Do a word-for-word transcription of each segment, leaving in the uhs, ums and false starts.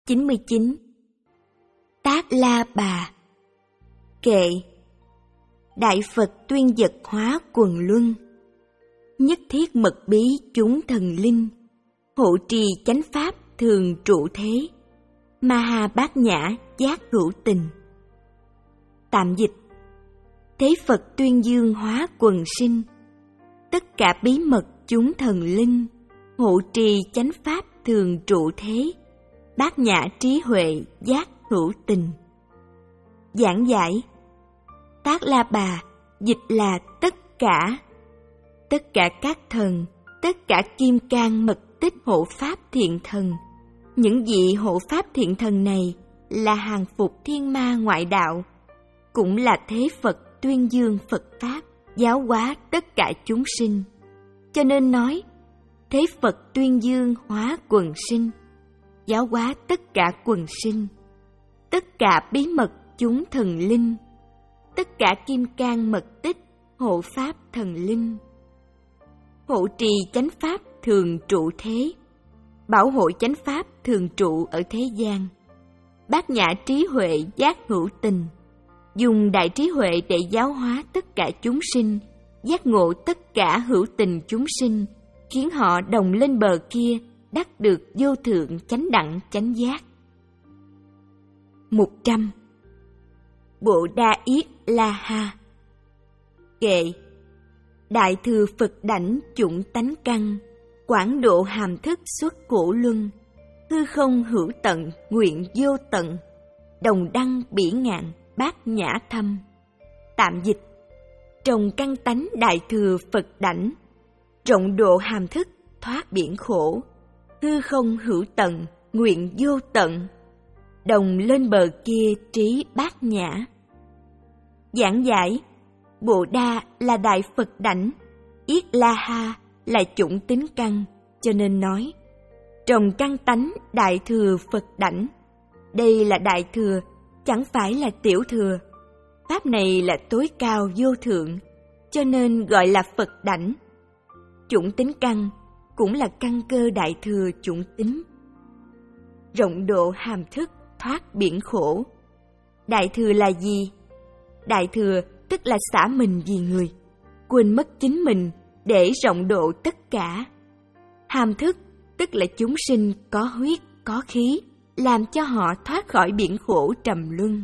chín mươi chín. Tác La Bà. Kệ. Đại Phật tuyên vật hóa quần luân, nhất thiết mật bí chúng thần linh, hộ trì chánh pháp thường trụ thế, ma ha bát nhã giác hữu tình. Tạm dịch: Thế Phật tuyên dương hóa quần sinh, tất cả bí mật chúng thần linh, hộ trì chánh pháp thường trụ thế, bát nhã trí huệ giác hữu tình. Giảng giải: Tác La Bà dịch là tất cả, tất cả các thần, tất cả kim cang mật tích hộ pháp thiện thần. Những vị hộ pháp thiện thần này là hàng phục thiên ma ngoại đạo, cũng là thế Phật tuyên dương Phật pháp, giáo hóa tất cả chúng sinh. Cho nên nói, thế Phật tuyên dương hóa quần sinh, giáo hóa tất cả quần sinh, tất cả bí mật chúng thần linh, tất cả kim cang mật tích hộ pháp thần linh, hộ trì chánh pháp thường trụ thế, bảo hộ chánh pháp thường trụ ở thế gian, bát nhã trí huệ giác hữu tình, dùng đại trí huệ để giáo hóa tất cả chúng sinh, giác ngộ tất cả hữu tình chúng sinh, khiến họ đồng lên bờ kia, đắc được vô thượng chánh đẳng chánh giác. Một trăm. Bộ Đa Yết La Ha. Kệ. Đại thừa Phật đảnh chủng tánh căn, quảng độ hàm thức xuất cổ luân, hư không hữu tận nguyện vô tận, đồng đăng bỉ ngạn bát nhã thâm. Tạm dịch: Trồng căn tánh đại thừa Phật đảnh, rộng độ hàm thức thoát biển khổ, hư không hữu tận nguyện vô tận, đồng lên bờ kia trí bát nhã. Giảng giải: Bộ Đa là đại Phật đảnh, Yết La Ha là chủng tính căn, cho nên nói trồng căn tánh đại thừa Phật đảnh. Đây là đại thừa, chẳng phải là tiểu thừa. Pháp này là tối cao vô thượng, cho nên gọi là Phật đảnh. Chủng tính căn cũng là căn cơ đại thừa chủng tính. Rộng độ hàm thức thoát biển khổ. Đại thừa là gì? Đại thừa tức là xả mình vì người, quên mất chính mình để rộng độ tất cả. Hàm thức tức là chúng sinh có huyết, có khí, làm cho họ thoát khỏi biển khổ trầm luân.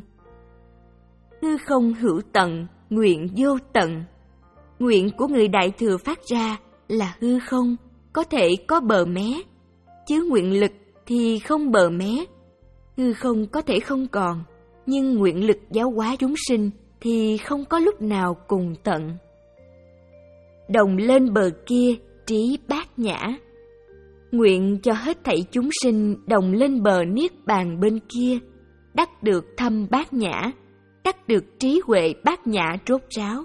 Hư không hữu tận, nguyện vô tận. Nguyện của người đại thừa phát ra là hư không, có thể có bờ mé, chứ nguyện lực thì không bờ mé. Hư không có thể không còn, nhưng nguyện lực giáo hóa chúng sinh thì không có lúc nào cùng tận. Đồng lên bờ kia trí bát nhã. Nguyện cho hết thảy chúng sinh đồng lên bờ niết bàn bên kia, đắc được thâm bát nhã, đắc được trí huệ bát nhã rốt ráo.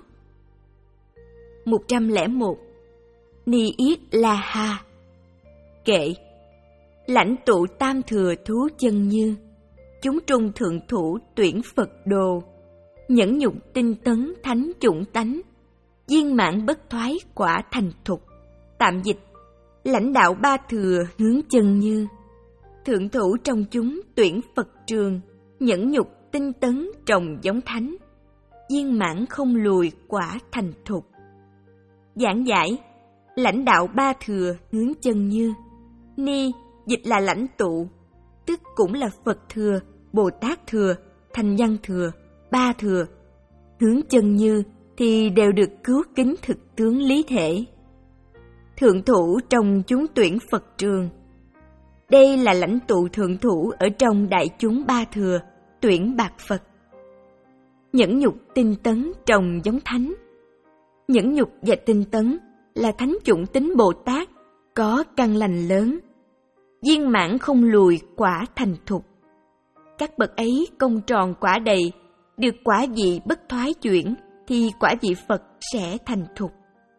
Một trăm lẻ một. Ni Yết La Ha. Kệ. Lãnh tụ tam thừa thú chân như, chúng trung thượng thủ tuyển Phật đồ, nhẫn nhục tinh tấn thánh chủng tánh, viên mãn bất thoái quả thành thục. Tạm dịch: Lãnh đạo ba thừa hướng chân như, thượng thủ trong chúng tuyển Phật trường, nhẫn nhục tinh tấn trồng giống thánh, viên mãn không lùi quả thành thục. Giảng giải: Lãnh đạo ba thừa hướng chân như. Ni dịch là lãnh tụ, tức cũng là Phật thừa, Bồ Tát thừa, Thành Văn thừa, ba thừa. Hướng chân như thì đều được cứu kính thực tướng lý thể. Thượng thủ trong chúng tuyển Phật trường. Đây là lãnh tụ thượng thủ ở trong đại chúng ba thừa, tuyển bạc Phật. Nhẫn nhục tinh tấn trồng giống thánh. Nhẫn nhục và tinh tấn là thánh chủng tính Bồ Tát, có căn lành lớn. Viên mãn không lùi quả thành thục. Các bậc ấy công tròn quả đầy, được quả vị bất thoái chuyển, thì quả vị Phật sẽ thành thục.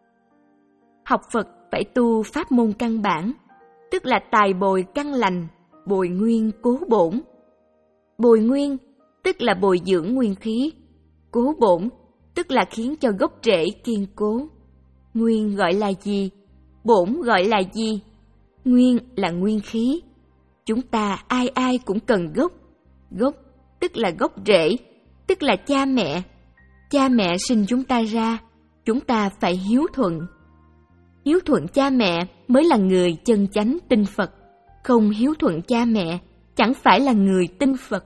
Học Phật phải tu pháp môn căn bản, tức là tài bồi căn lành, bồi nguyên cố bổn. Bồi nguyên tức là bồi dưỡng nguyên khí, cố bổn tức là khiến cho gốc rễ kiên cố. Nguyên gọi là gì? Bổn gọi là gì? Nguyên là nguyên khí. chúng ta ai ai cũng cần gốc. Gốc tức là gốc rễ, tức là cha mẹ. Cha mẹ sinh chúng ta ra, chúng ta phải hiếu thuận. Hiếu thuận cha mẹ mới là người chân chánh tin Phật. Không hiếu thuận cha mẹ chẳng phải là người tin Phật.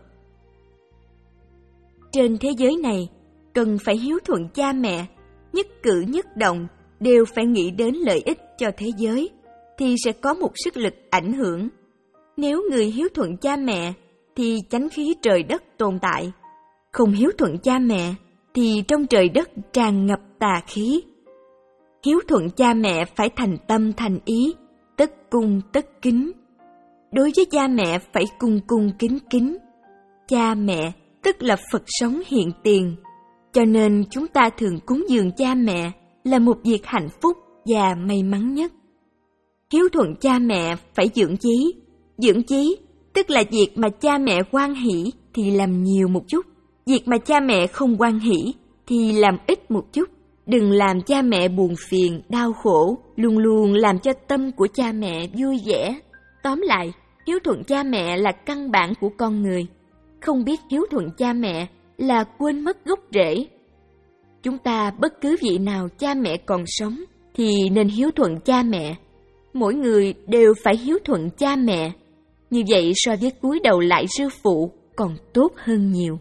Trên thế giới này, cần phải hiếu thuận cha mẹ, nhất cử nhất động đều phải nghĩ đến lợi ích cho thế giới, thì sẽ có một sức lực ảnh hưởng. Nếu người hiếu thuận cha mẹ, thì chánh khí trời đất tồn tại. Không hiếu thuận cha mẹ, thì trong trời đất tràn ngập tà khí. Hiếu thuận cha mẹ phải thành tâm thành ý, tất cung tất kính. Đối với cha mẹ phải cung cung kính kính. Cha mẹ tức là Phật sống hiện tiền, cho nên chúng ta thường cúng dường cha mẹ là một việc hạnh phúc và may mắn nhất. Hiếu thuận cha mẹ phải dưỡng chí. Dưỡng chí tức là việc mà cha mẹ hoan hỷ thì làm nhiều một chút, việc mà cha mẹ không hoan hỷ thì làm ít một chút. Đừng làm cha mẹ buồn phiền, đau khổ, luôn luôn làm cho tâm của cha mẹ vui vẻ. Tóm lại, hiếu thuận cha mẹ là căn bản của con người. Không biết hiếu thuận cha mẹ là quên mất gốc rễ. Chúng ta bất cứ vị nào cha mẹ còn sống thì nên hiếu thuận cha mẹ. Mỗi người đều phải hiếu thuận cha mẹ. Như vậy so với cúi đầu lại sư phụ còn tốt hơn nhiều.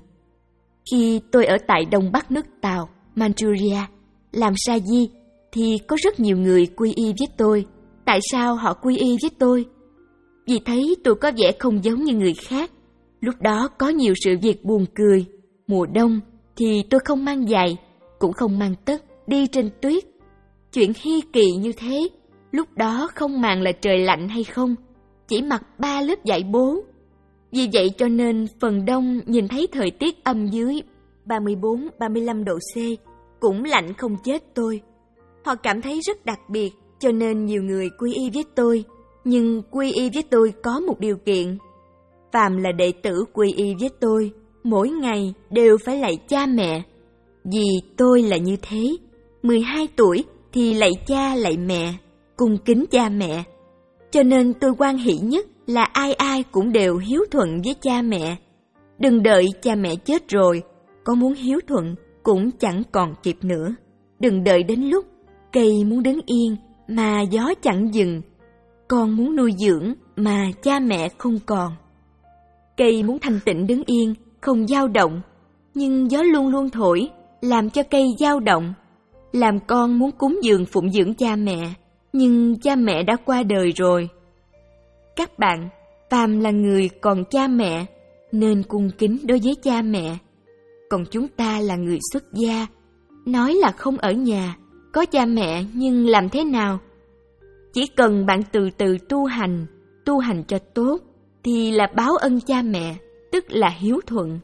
Khi tôi ở tại Đông Bắc nước Tàu, Manchuria, làm sa di, thì có rất nhiều người quy y với tôi. Tại sao họ quy y với tôi? Vì thấy tôi có vẻ không giống như người khác. Lúc đó có nhiều sự việc buồn cười. Mùa đông thì tôi không mang giày, cũng không mang tất, đi trên tuyết. Chuyện hi kỳ như thế, lúc đó không màng là trời lạnh hay không, chỉ mặc ba lớp vải bố. Vì vậy cho nên phần đông nhìn thấy thời tiết âm dưới ba mươi bốn ba mươi lăm độ C, cũng lạnh không chết tôi. Họ cảm thấy rất đặc biệt, cho nên nhiều người quy y với tôi. Nhưng quy y với tôi có một điều kiện. Phàm là đệ tử quy y với tôi, mỗi ngày đều phải lạy cha mẹ. Vì tôi là như thế, mười hai tuổi thì lạy cha lạy mẹ, cung kính cha mẹ. Cho nên tôi hoan hỷ nhất là ai ai cũng đều hiếu thuận với cha mẹ. Đừng đợi cha mẹ chết rồi, có muốn hiếu thuận cũng chẳng còn kịp nữa. Đừng đợi đến lúc cây muốn đứng yên mà gió chẳng dừng, con muốn nuôi dưỡng mà cha mẹ không còn. Cây muốn thanh tịnh đứng yên, không dao động, nhưng gió luôn luôn thổi, làm cho cây dao động. Làm con muốn cúng dường phụng dưỡng cha mẹ, nhưng cha mẹ đã qua đời rồi. Các bạn, phàm là người còn cha mẹ, nên cung kính đối với cha mẹ. Còn chúng ta là người xuất gia, nói là không ở nhà, có cha mẹ nhưng làm thế nào? Chỉ cần bạn từ từ tu hành, tu hành cho tốt, thì là báo ân cha mẹ, tức là hiếu thuận.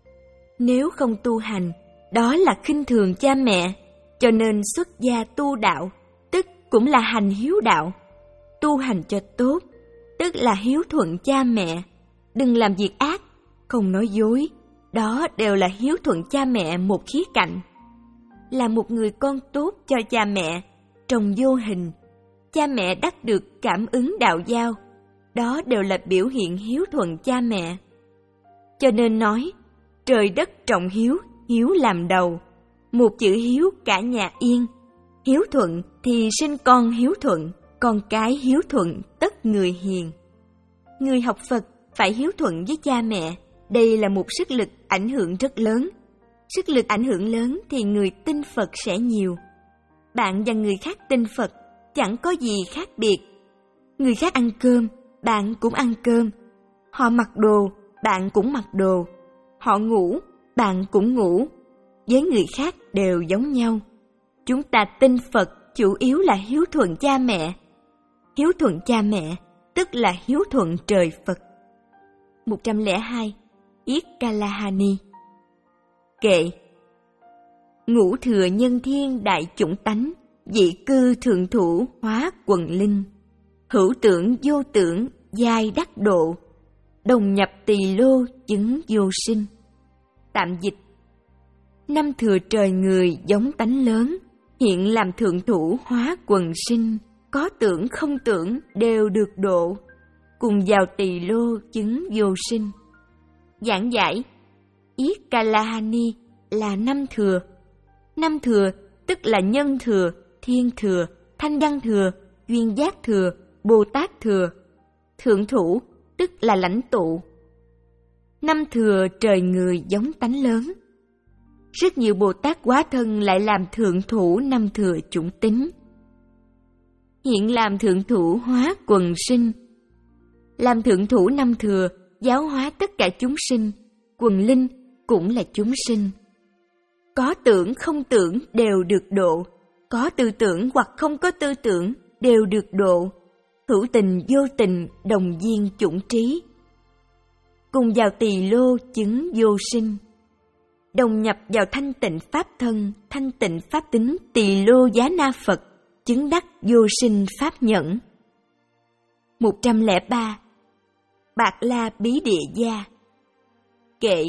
Nếu không tu hành, đó là khinh thường cha mẹ, cho nên xuất gia tu đạo, tức cũng là hành hiếu đạo. Tu hành cho tốt, tức là hiếu thuận cha mẹ. Đừng làm việc ác, không nói dối, đó đều là hiếu thuận cha mẹ một khía cạnh. Là một người con tốt cho cha mẹ, trong vô hình, cha mẹ đắc được cảm ứng đạo giao, đó đều là biểu hiện hiếu thuận cha mẹ. Cho nên nói, trời đất trọng hiếu, hiếu làm đầu, một chữ hiếu cả nhà yên. Hiếu thuận thì sinh con hiếu thuận, con cái hiếu thuận tất người hiền. Người học Phật phải hiếu thuận với cha mẹ, đây là một sức lực ảnh hưởng rất lớn. Sức lực ảnh hưởng lớn thì người tin Phật sẽ nhiều. Bạn và người khác tin Phật chẳng có gì khác biệt. Người khác ăn cơm, bạn cũng ăn cơm. Họ mặc đồ, bạn cũng mặc đồ. Họ ngủ, bạn cũng ngủ. Với người khác đều giống nhau. Chúng ta tin Phật chủ yếu là hiếu thuận cha mẹ. Hiếu thuận cha mẹ tức là hiếu thuận trời Phật. một trăm lẻ hai. Yết Kalahani. Kệ. Ngũ thừa nhân thiên đại chủng tánh, dị cư thượng thủ hóa quần linh. Hữu tưởng vô tưởng giai đắc độ, đồng nhập tỳ lô chứng vô sinh. Tạm dịch. Năm thừa trời người giống tánh lớn, hiện làm thượng thủ hóa quần sinh, có tưởng không tưởng đều được độ. cùng vào tỳ lô chứng vô sinh. Giảng giải, Yết Kalahani là năm thừa. Năm thừa tức là nhân thừa, thiên thừa, thanh văn thừa, duyên giác thừa, Bồ Tát thừa. Thượng thủ tức là lãnh tụ. Năm thừa trời người giống tánh lớn. Rất nhiều Bồ Tát hóa thân lại làm thượng thủ năm thừa chủng tính. Hiện làm thượng thủ hóa quần sinh. Làm thượng thủ năm thừa, giáo hóa tất cả chúng sinh, quần linh cũng là chúng sinh. Có tưởng không tưởng đều được độ, có tư tưởng hoặc không có tư tưởng đều được độ. Hữu tình vô tình đồng viên chủng trí. Cùng vào tỳ lô chứng vô sinh. Đồng nhập vào thanh tịnh pháp thân, thanh tịnh pháp tính tỳ lô giá na Phật, chứng đắc vô sinh pháp nhẫn. một trăm lẻ ba. Bạt La Bí Địa Gia. Kệ.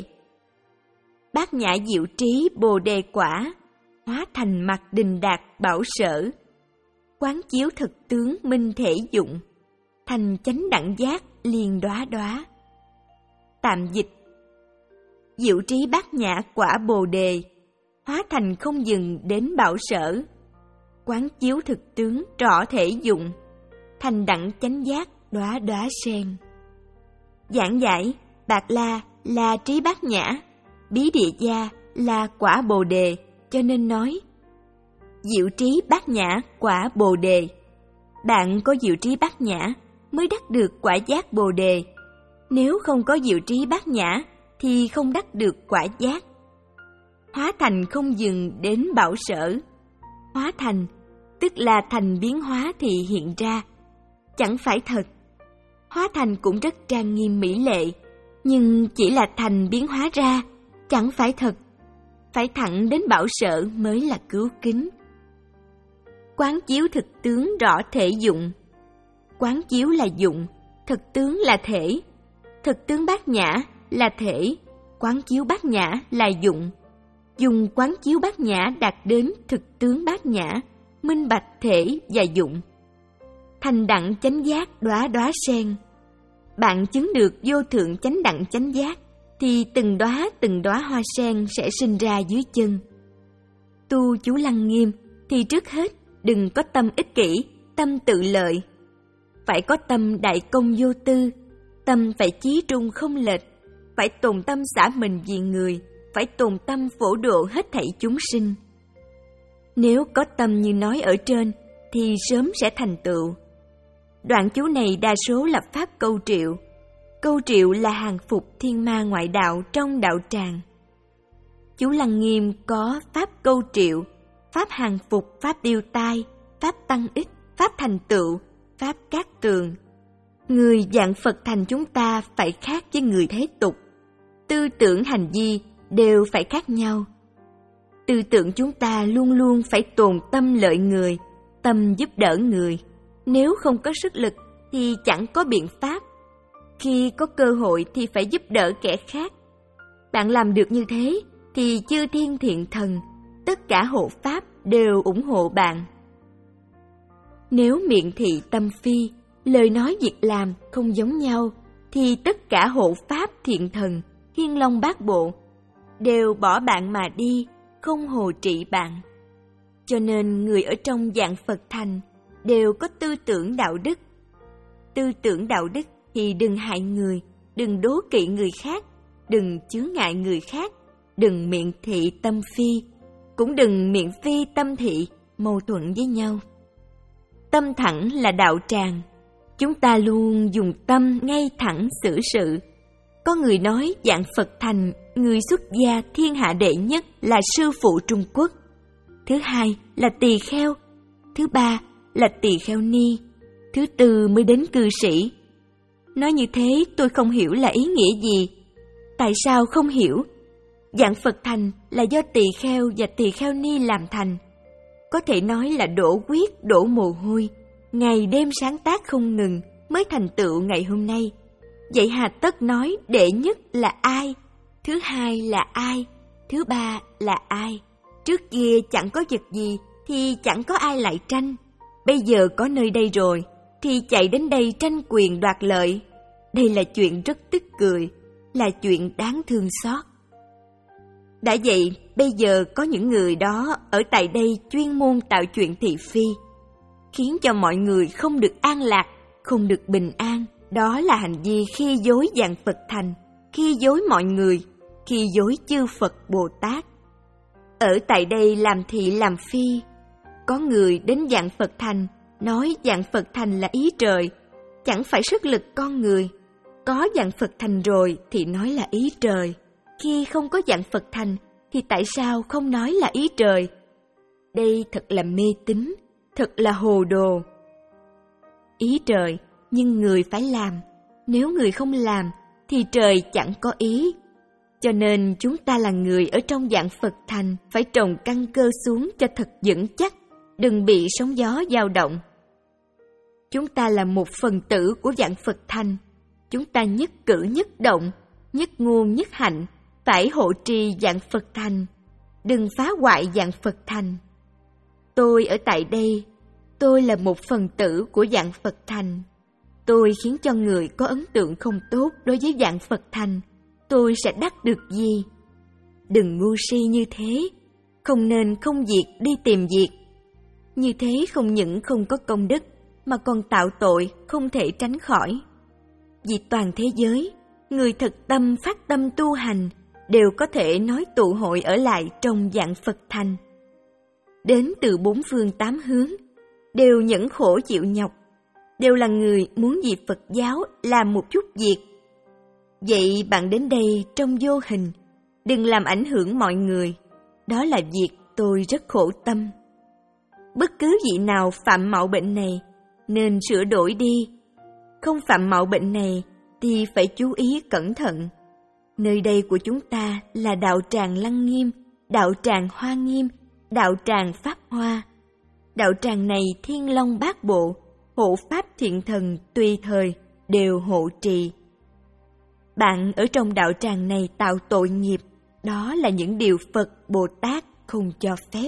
Bát Nhã Diệu Trí Bồ Đề Quả, hóa thành mặt đình đạt bảo sở. Quán chiếu thực tướng minh thể dụng, thành chánh đẳng giác liền đóa đóa. Tạm dịch. Diệu trí bát nhã quả Bồ Đề, hóa thành không dừng đến bảo sở. Quán chiếu thực tướng rõ thể dụng, thành đẳng chánh giác đóa đóa sen. Giảng giải, Bạt La là trí bát nhã, Bí Địa Gia là quả Bồ Đề, cho nên nói diệu trí bát nhã quả Bồ Đề. Bạn có diệu trí bát nhã mới đắc được quả giác Bồ Đề. Nếu không có diệu trí bát nhã thì không đắc được quả giác. Hóa thành không dừng đến bảo sở. Hóa thành tức là thành biến hóa thì hiện ra, chẳng phải thật. Hóa thành cũng rất trang nghiêm mỹ lệ, nhưng chỉ là thành biến hóa ra, chẳng phải thật. Phải thẳng đến bảo sở mới là cứu kính. Quán chiếu thực tướng rõ thể dụng. Quán chiếu là dụng, thực tướng là thể. Thực tướng bát nhã là thể, quán chiếu bát nhã là dụng. Dùng quán chiếu bát nhã đạt đến thực tướng bát nhã, minh bạch thể và dụng. Thành đẳng chánh giác đóa đóa sen. Bạn chứng được vô thượng chánh đẳng chánh giác, thì từng đóa từng đóa hoa sen sẽ sinh ra dưới chân. Tu chú Lăng Nghiêm thì trước hết đừng có tâm ích kỷ, tâm tự lợi. Phải có tâm đại công vô tư, tâm phải chí trung không lệch, phải tồn tâm xả mình vì người, phải tồn tâm phổ độ hết thảy chúng sinh. Nếu có tâm như nói ở trên thì sớm sẽ thành tựu. Đoạn chú này đa số là pháp câu triệu. Câu triệu là hàng phục thiên ma ngoại đạo trong đạo tràng. Chú Lăng Nghiêm có pháp câu triệu, pháp hàng phục, pháp điều tai, pháp tăng ích, pháp thành tựu, pháp cát tường. Người dạng Phật thành chúng ta phải khác với người thế tục. Tư tưởng hành vi đều phải khác nhau. Tư tưởng chúng ta luôn luôn phải tồn tâm lợi người, tâm giúp đỡ người. Nếu không có sức lực thì chẳng có biện pháp. Khi có cơ hội thì phải giúp đỡ kẻ khác. Bạn làm được như thế thì chư thiên thiện thần, tất cả hộ pháp đều ủng hộ bạn. Nếu miệng thị tâm phi, lời nói việc làm không giống nhau, thì tất cả hộ pháp thiện thần, thiên long bát bộ đều bỏ bạn mà đi, không hộ trị bạn. Cho nên người ở trong dạng Phật thành đều có tư tưởng đạo đức. Tư tưởng đạo đức thì đừng hại người, đừng đố kỵ người khác, đừng chướng ngại người khác, đừng miệng thị tâm phi, cũng đừng miệng phi tâm thị, mâu thuẫn với nhau. Tâm thẳng là đạo tràng. Chúng ta luôn dùng tâm ngay thẳng xử sự. Có người nói dạng Phật thành, người xuất gia thiên hạ đệ nhất là sư phụ Trung Quốc. Thứ hai là tỳ kheo. Thứ ba là tỳ kheo ni. Thứ tư mới đến cư sĩ. Nói như thế tôi không hiểu là ý nghĩa gì. Tại sao không hiểu? Dạng Phật thành là do tỳ kheo và tỳ kheo ni làm thành. Có thể nói là đổ huyết, đổ mồ hôi, ngày đêm sáng tác không ngừng mới thành tựu ngày hôm nay. Vậy hà tất nói đệ nhất là ai, thứ hai là ai, thứ ba là ai. Trước kia chẳng có vật gì thì chẳng có ai lại tranh. Bây giờ có nơi đây rồi, thì chạy đến đây tranh quyền đoạt lợi. Đây là chuyện rất tức cười, là chuyện đáng thương xót. Đã vậy, bây giờ có những người đó ở tại đây chuyên môn tạo chuyện thị phi, khiến cho mọi người không được an lạc, không được bình an. Đó là hành vi khi dối dạng Phật thành, khi dối mọi người, khi dối chư Phật Bồ Tát. Ở tại đây làm thị làm phi, có người đến dạng Phật thành, nói dạng Phật thành là ý trời, chẳng phải sức lực con người. Có dạng Phật thành rồi thì nói là ý trời, khi không có dạng Phật thành thì tại sao không nói là ý trời? Đây thật là mê tín, thật là hồ đồ. Ý trời, nhưng người phải làm. Nếu người không làm thì trời chẳng có ý. Cho nên chúng ta là người ở trong dạng Phật thành phải trồng căn cơ xuống cho thật vững chắc, đừng bị sóng gió dao động. Chúng ta là một phần tử của dạng Phật thành. Chúng ta nhất cử nhất động, nhất ngôn nhất hạnh, phải hộ trì dạng Phật thành, đừng phá hoại dạng Phật thành. Tôi ở tại đây, tôi là một phần tử của dạng Phật thành. Tôi khiến cho người có ấn tượng không tốt đối với dạng Phật thành, tôi sẽ đắc được gì? Đừng ngu si như thế, không nên không việc đi tìm việc. Như thế không những không có công đức, mà còn tạo tội không thể tránh khỏi. Vì toàn thế giới, người thực tâm phát tâm tu hành đều có thể nói tụ hội ở lại trong dạng Phật thành. Đến từ bốn phương tám hướng, đều nhẫn khổ chịu nhọc, đều là người muốn vì Phật giáo làm một chút việc. Vậy bạn đến đây trong vô hình, đừng làm ảnh hưởng mọi người. Đó là việc tôi rất khổ tâm. Bất cứ vị nào phạm mạo bệnh này, nên sửa đổi đi. Không phạm mạo bệnh này thì phải chú ý cẩn thận. Nơi đây của chúng ta là đạo tràng Lăng Nghiêm, đạo tràng Hoa Nghiêm, đạo tràng Pháp Hoa. Đạo tràng này thiên long bát bộ, hộ pháp thiện thần tùy thời đều hộ trì. Bạn ở trong đạo tràng này tạo tội nghiệp, đó là những điều Phật Bồ Tát không cho phép.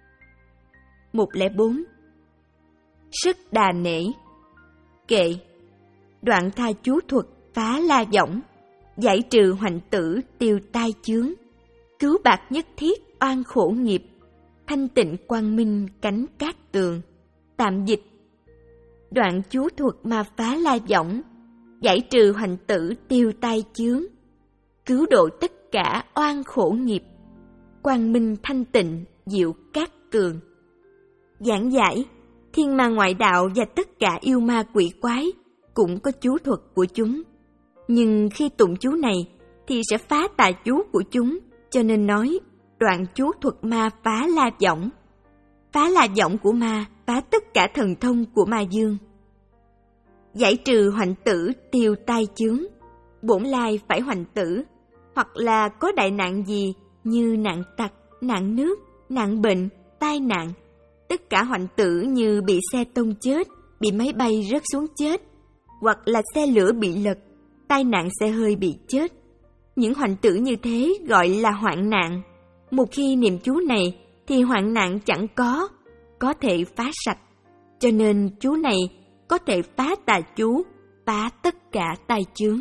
một không bốn. Sức đà nể. Kệ. Đoạn tha chú thuật phá la võng, giải trừ hoạnh tử tiêu tai chướng, cứu bạc nhất thiết oan khổ nghiệp, thanh tịnh quang minh cánh cát tường. Tạm dịch. Đoạn chú thuật ma phá la võng, giải trừ hoạnh tử tiêu tai chướng, cứu độ tất cả oan khổ nghiệp, quang minh thanh tịnh diệu cát tường. Giảng giải. Thiên ma ngoại đạo và tất cả yêu ma quỷ quái cũng có chú thuật của chúng. Nhưng khi tụng chú này thì sẽ phá tà chú của chúng, cho nên nói đoạn chú thuật ma phá la võng. Phá la võng của ma, phá tất cả thần thông của ma dương. Giải trừ hoạnh tử tiêu tai chướng. Bổn lai phải hoạnh tử, hoặc là có đại nạn gì như nạn tặc, nạn nước, nạn bệnh, tai nạn. Tất cả hoạnh tử như bị xe tông chết, bị máy bay rớt xuống chết, hoặc là xe lửa bị lật, tai nạn xe hơi bị chết. Những hoạnh tử như thế gọi là hoạn nạn. Một khi niệm chú này thì hoạn nạn chẳng có, có thể phá sạch. Cho nên chú này có thể phá tà chú, phá tất cả tai chướng.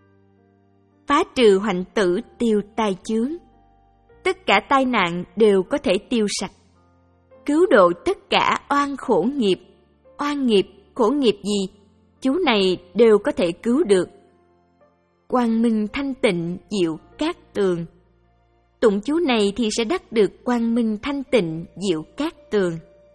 Phá trừ hoạnh tử tiêu tai chướng. Tất cả tai nạn đều có thể tiêu sạch. Cứu độ tất cả oan khổ nghiệp. Oan nghiệp, khổ nghiệp gì? Chú này đều có thể cứu được. Quang minh thanh tịnh diệu cát tường. Tụng chú này thì sẽ đắc được quang minh thanh tịnh diệu cát tường.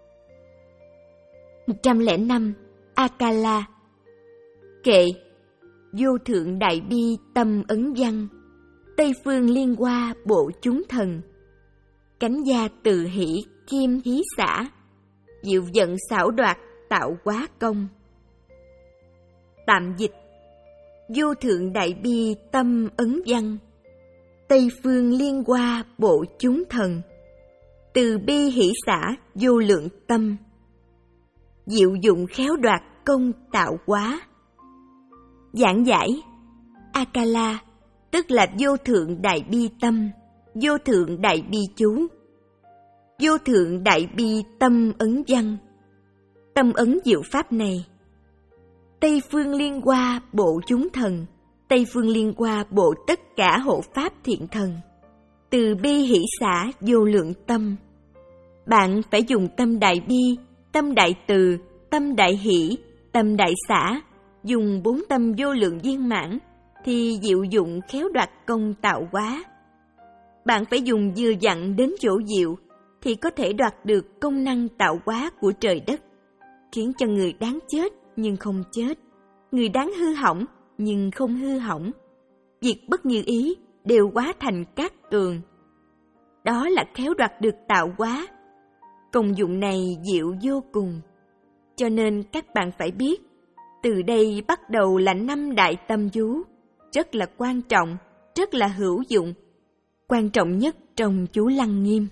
một trăm lẻ năm. Akala. Kệ. Vô thượng đại bi tâm ấn văn, Tây phương liên hoa bộ chúng thần, cánh gia từ hỷ kim hí xả, diệu vận xảo đoạt tạo quá công. Tạm dịch. Vô thượng đại bi tâm ấn văn, Tây phương liên hoa bộ chúng thần, từ bi hỷ xả vô lượng tâm, diệu dụng khéo đoạt công tạo hóa. Giảng giải. Akala tức là vô thượng đại bi tâm, vô thượng đại bi chú, vô thượng đại bi tâm ấn văn. Tâm ấn diệu pháp này Tây phương liên hoa bộ chúng thần, Tây phương liên hoa bộ tất cả hộ pháp thiện thần. Từ bi hỷ xả vô lượng tâm. Bạn phải dùng tâm đại bi, tâm đại từ, tâm đại hỷ, tâm đại xả, dùng bốn tâm vô lượng viên mãn, thì diệu dụng khéo đoạt công tạo hóa. Bạn phải dùng vừa dặn đến chỗ diệu, thì có thể đoạt được công năng tạo hóa của trời đất, khiến cho người đáng chết nhưng không chết, người đáng hư hỏng nhưng không hư hỏng. Việc bất như ý đều hóa thành cát tường. Đó là khéo đoạt được tạo hóa. Công dụng này diệu vô cùng. Cho nên các bạn phải biết, từ đây bắt đầu là năm đại tâm chú, rất là quan trọng, rất là hữu dụng, quan trọng nhất trong chú Lăng Nghiêm.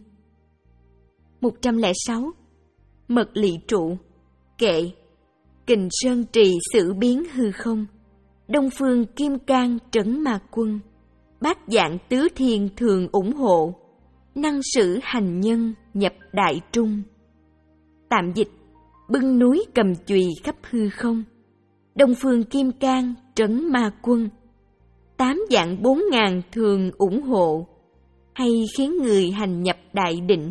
một trăm lẻ sáu. Mật lị trụ. Kệ. Kình sơn trì xử biến hư không, đông phương kim cang trấn ma quân, bát dạng tứ thiên thường ủng hộ, năng sử hành nhân nhập đại trung. Tạm dịch: bưng núi cầm chùy khắp hư không, đông phương kim cang trấn ma quân, tám dạng bốn ngàn thường ủng hộ, hay khiến người hành nhập đại định.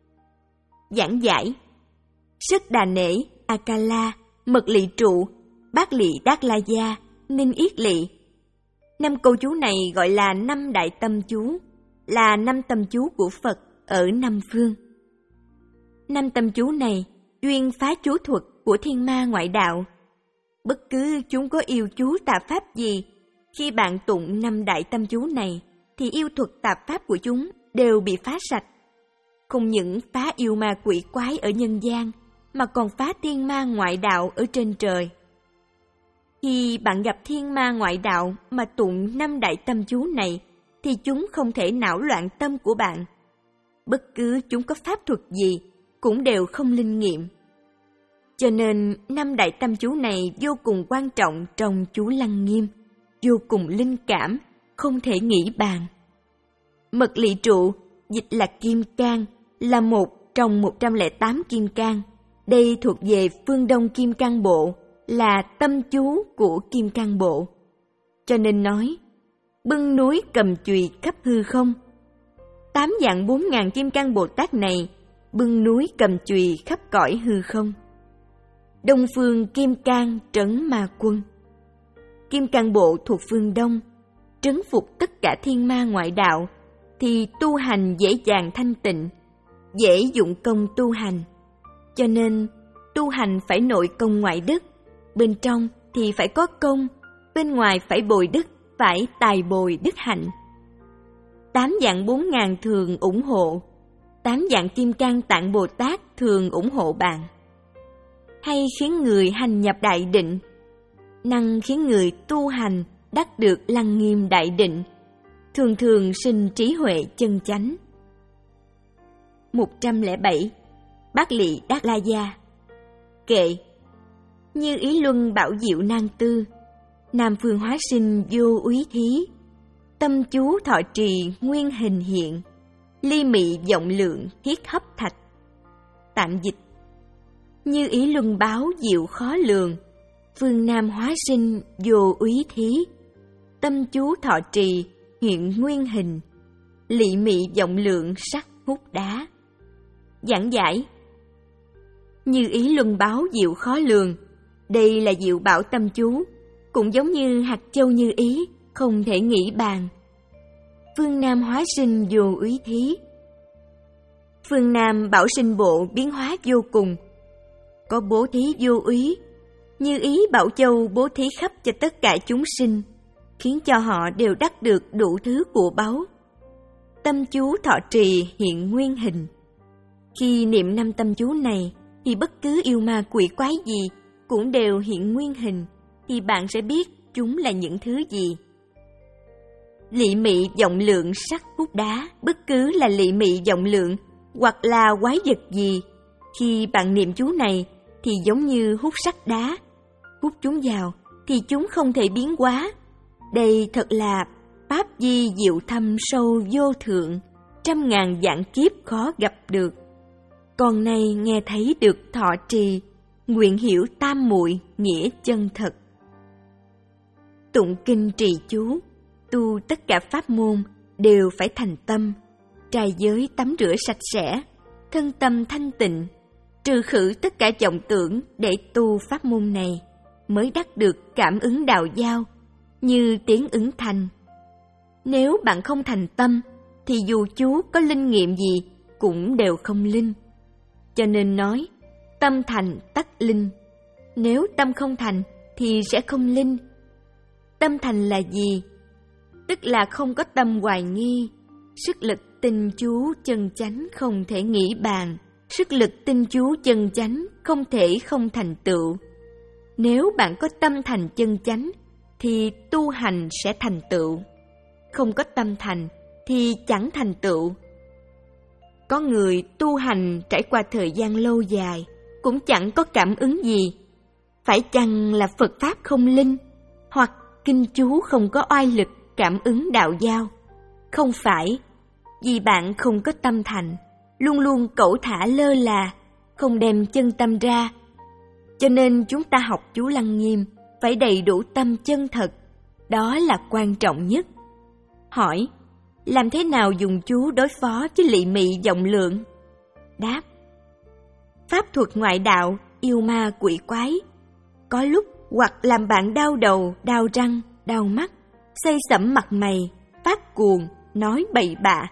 Giảng giải: Sức đà nể, Akala, mật lị trụ, bát lị đát la gia, ninh yết lị. Năm câu chú này gọi là năm đại tâm chú, là năm tâm chú của Phật ở năm phương. Năm tâm chú này chuyên phá chú thuật của thiên ma ngoại đạo. Bất cứ chúng có yêu chú tà pháp gì, khi bạn tụng năm đại tâm chú này, thì yêu thuật tà pháp của chúng đều bị phá sạch. Không những phá yêu ma quỷ quái ở nhân gian, mà còn phá thiên ma ngoại đạo ở trên trời. Khi bạn gặp thiên ma ngoại đạo mà tụng năm đại tâm chú này, thì chúng không thể não loạn tâm của bạn. Bất cứ chúng có pháp thuật gì, cũng đều không linh nghiệm. Cho nên, năm đại tâm chú này vô cùng quan trọng trong chú Lăng Nghiêm, vô cùng linh cảm, không thể nghĩ bàn. Mật lị trụ, dịch là kim cang, là một trong một trăm lẻ tám kim cang. Đây thuộc về phương Đông Kim Cang Bộ, là tâm chú của Kim Cang Bộ. Cho nên nói, bưng núi cầm chùy khắp hư không. Tám dạng bốn ngàn Kim Cang Bồ Tát này, bưng núi cầm chùy khắp cõi hư không. Đông phương Kim Cang trấn ma quân. Kim Cang Bộ thuộc phương Đông, trấn phục tất cả thiên ma ngoại đạo, thì tu hành dễ dàng thanh tịnh, dễ dụng công tu hành. Cho nên, tu hành phải nội công ngoại đức, bên trong thì phải có công, bên ngoài phải bồi đức, phải tài bồi đức hạnh. Tám dạng bốn ngàn thường ủng hộ, tám dạng Kim Cang Tạng Bồ Tát thường ủng hộ bạn. Hay khiến người hành nhập đại định, năng khiến người tu hành đắc được Lăng Nghiêm đại định, thường thường sinh trí huệ chân chánh. một trăm lẻ bảy. Bát lị đát la gia. Kệ. Như ý luân bảo diệu nan tư, nam phương hóa sinh vô úy thí, tâm chú thọ trì nguyên hình hiện, ly mị vọng lượng thiết hấp thạch. Tạm dịch: như ý luân báo diệu khó lường, phương nam hóa sinh vô úy thí, tâm chú thọ trì hiện nguyên hình, lị mị vọng lượng sắc hút đá. Giảng giải: như ý luân báo diệu khó lường, đây là diệu bảo tâm chú, cũng giống như hạt châu như ý, không thể nghĩ bàn. Phương Nam hóa sinh vô úy thí. Phương Nam bảo sinh bộ biến hóa vô cùng, có bố thí vô úy, như ý bảo châu bố thí khắp cho tất cả chúng sinh, khiến cho họ đều đắc được đủ thứ của báu. Tâm chú thọ trì hiện nguyên hình. Khi niệm năm tâm chú này, thì bất cứ yêu ma quỷ quái gì cũng đều hiện nguyên hình, thì bạn sẽ biết chúng là những thứ gì. Lị mị vọng lượng sắc hút đá, bất cứ là lị mị vọng lượng hoặc là quái vật gì, khi bạn niệm chú này thì giống như hút sắt đá, hút chúng vào thì chúng không thể biến hóa. Đây thật là pháp di diệu thâm sâu vô thượng, trăm ngàn vạn kiếp khó gặp được. Con này nghe thấy được thọ trì, nguyện hiểu tam muội nghĩa chân thật. tụng kinh trì chú, tu tất cả pháp môn đều phải thành tâm, trai giới tắm rửa sạch sẽ, thân tâm thanh tịnh, trừ khử tất cả vọng tưởng để tu pháp môn này, mới đắc được cảm ứng đạo giao, như tiếng ứng thành. Nếu bạn không thành tâm, thì dù chú có linh nghiệm gì cũng đều không linh. Cho nên nói, tâm thành tất linh. Nếu tâm không thành thì sẽ không linh. Tâm thành là gì? Tức là không có tâm hoài nghi, sức lực tinh chú chân chánh không thể nghĩ bàn, sức lực tinh chú chân chánh không thể không thành tựu. Nếu bạn có tâm thành chân chánh thì tu hành sẽ thành tựu. Không có tâm thành thì chẳng thành tựu. Có người tu hành trải qua thời gian lâu dài cũng chẳng có cảm ứng gì. Phải chăng là Phật Pháp không linh, hoặc kinh chú không có oai lực cảm ứng đạo giao? Không phải, vì bạn không có tâm thành, luôn luôn cẩu thả lơ là, không đem chân tâm ra. Cho nên chúng ta học chú Lăng Nghiêm phải đầy đủ tâm chân thật, đó là quan trọng nhất. Hỏi, làm thế nào dùng chú đối phó với lị mị vọng lượng? Đáp, pháp thuật ngoại đạo, yêu ma quỷ quái, có lúc hoặc làm bạn đau đầu, đau răng, đau mắt, xây sẩm mặt mày, phát cuồng, nói bậy bạ.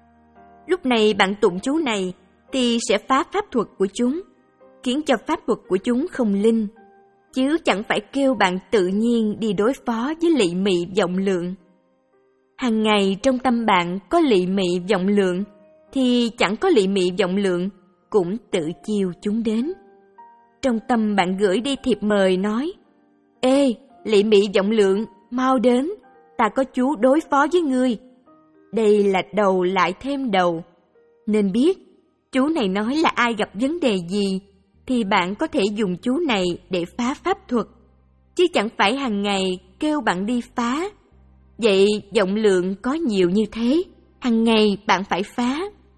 Lúc này bạn tụng chú này thì sẽ phá pháp thuật của chúng, khiến cho pháp thuật của chúng không linh, chứ chẳng phải kêu bạn tự nhiên đi đối phó với lị mị vọng lượng. Hàng ngày trong tâm bạn có lị mị vọng lượng, thì chẳng có lị mị vọng lượng cũng tự chiêu chúng đến. Trong tâm bạn gửi đi thiệp mời nói, ê, lị mị vọng lượng, mau đến, ta có chú đối phó với ngươi. Đây là đầu lại thêm đầu. Nên biết, chú này nói là ai gặp vấn đề gì, thì bạn có thể dùng chú này để phá pháp thuật, chứ chẳng phải hàng ngày kêu bạn đi phá. Vậy vọng lượng có nhiều như thế, hàng ngày bạn phải phá.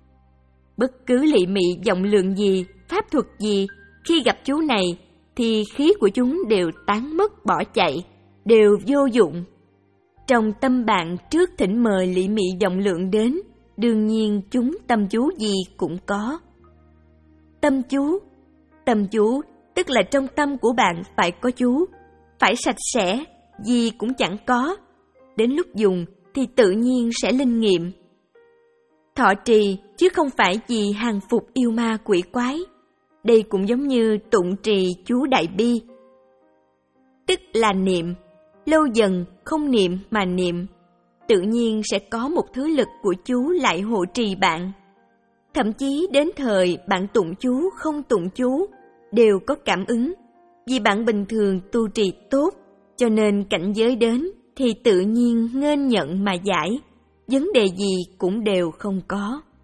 Bất cứ lị mị vọng lượng gì, pháp thuật gì, khi gặp chú này thì khí của chúng đều tán mất bỏ chạy, đều vô dụng. Trong tâm bạn trước thỉnh mời lị mị vọng lượng đến, đương nhiên chúng tâm chú gì cũng có. Tâm chú, tâm chú tức là trong tâm của bạn phải có chú, phải sạch sẽ, gì cũng chẳng có. Đến lúc dùng thì tự nhiên sẽ linh nghiệm. Thọ trì chứ không phải vì hàng phục yêu ma quỷ quái. Đây cũng giống như tụng trì chú Đại Bi, tức là niệm, lâu dần không niệm mà niệm, tự nhiên sẽ có một thứ lực của chú lại hộ trì bạn. Thậm chí đến thời bạn tụng chú không tụng chú đều có cảm ứng, vì bạn bình thường tu trì tốt, cho nên cảnh giới đến thì tự nhiên nghênh nhận mà giải, vấn đề gì cũng đều không có.